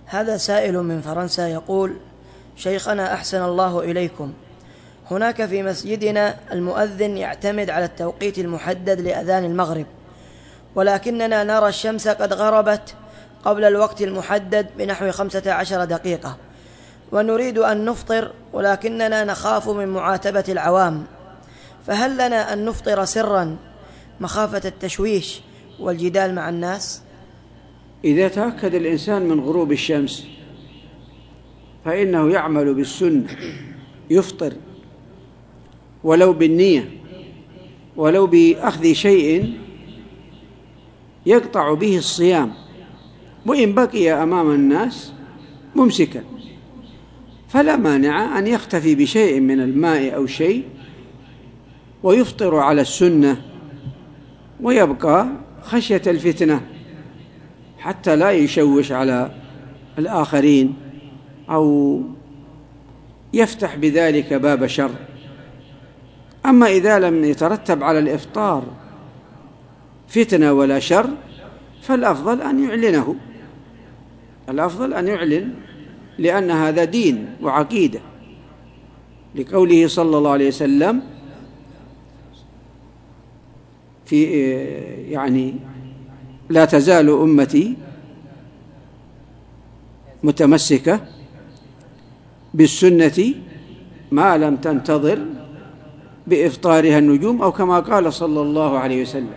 هذا سائل من فرنسا يقول: شيخنا أحسن الله إليكم، هناك في مسجدنا المؤذن يعتمد على التوقيت المحدد لأذان المغرب، ولكننا نرى الشمس قد غربت قبل الوقت المحدد بنحو 15 دقيقة، ونريد أن نفطر ولكننا نخاف من معاتبة العوام، فهل لنا أن نفطر سرا مخافة التشويش والجدال مع الناس؟ إذا تأكد الإنسان من غروب الشمس فإنه يعمل بالسنة، يفطر ولو بالنية، ولو بأخذ شيء يقطع به الصيام، وإن بقي أمام الناس ممسكا فلا مانع أن يختفي بشيء من الماء أو شيء ويفطر على السنة، ويبقى خشية الفتنة حتى لا يشوش على الآخرين أو يفتح بذلك باب شر. أما إذا لم يترتب على الإفطار فتنة ولا شر فالأفضل أن يعلنه، الأفضل أن يعلن، لأن هذا دين وعقيدة، لقوله صلى الله عليه وسلم في يعني لا تزال أمتي متمسكة بالسنة ما لم تنتظر بإفطارها النجوم، أو كما قال صلى الله عليه وسلم.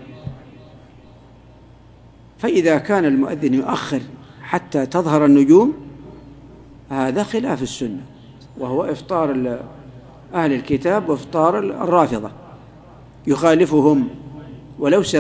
فإذا كان المؤذن يؤخر حتى تظهر النجوم هذا خلاف السنة، وهو إفطار أهل الكتاب وإفطار الرافضة، يخالفهم ولو